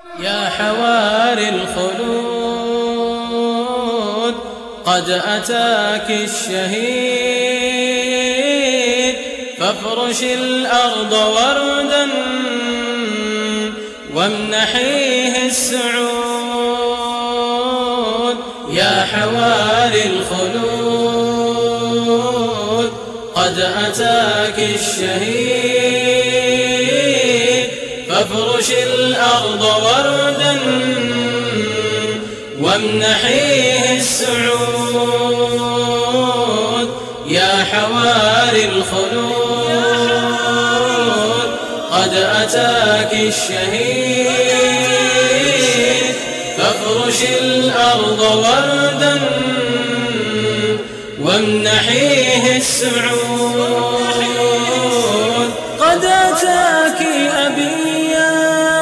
يا حواري الخلود قد أتاك الشهيد، فافرش الأرض وردا وامنحيه السعود. يا حواري الخلود قد أتاك الشهيد، فافرش الأرض وردا وامنحيه السعود. يا حواري الخلود قد أتاك الشهيد، فافرش الأرض وردا وامنحيه السعود. قد أتاك أبيا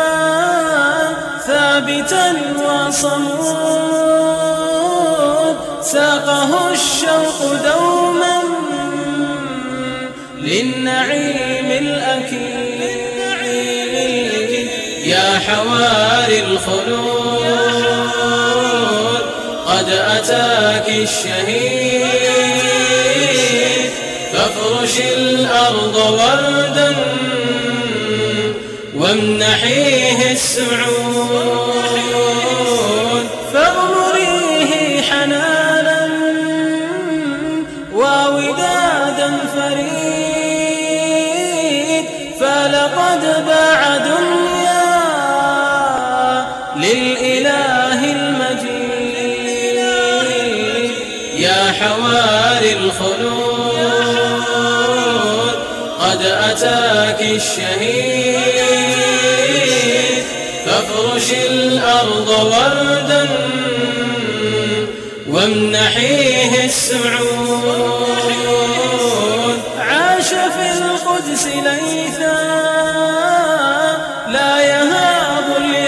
ثابتا وصمود، ساقه الشوق دوما للنعيم الأكيد. يا حواري الخلود قد أتاك الشهيد، فافرش الأرض وردا وامنحيه السعود. فاغمريه حنانا وودادا فريد، فلقد باع دنيا للإله المجيد. يا حواري الخلود قد أتاك الشهيد، فافرش الأرض وردا وامنحيه السعود. عاش في القدس ليثا لا يهاب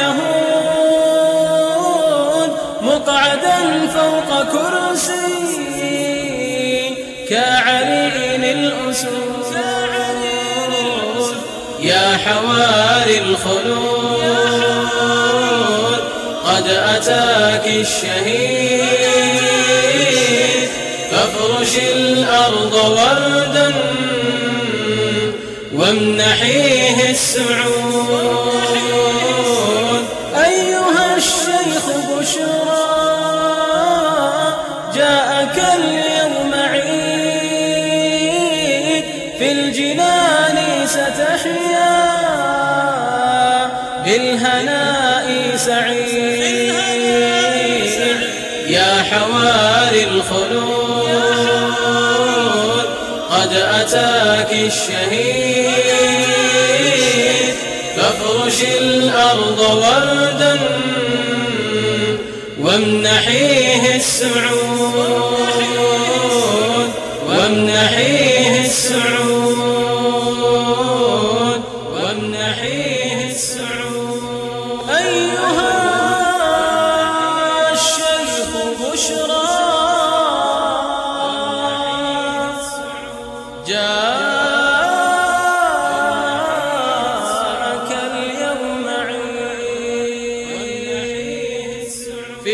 اليهود، مقعدا فوق كرسي كعرين الأسود. يا حواري الخلود قد أتاك الشهيد، فافرش الأرض وردا وامنحيه السعود. أيها الشيخ بشرى جاءك اليوم عيد، في الجنان ستحيا بالهناء سعيد. يا حواري الخلود قد أتاك الشهيد، فافرش الأرض وردا وامنحيه السعود. وامنحيه السعود. وامنحيه السعود. أيها الشيخ بشرى جاءك اليوم عيد، في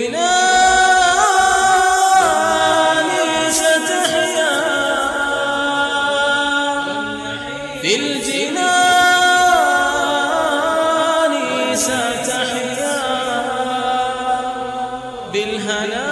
الجنان ستحيا، في الجنان ستحيا بالهنا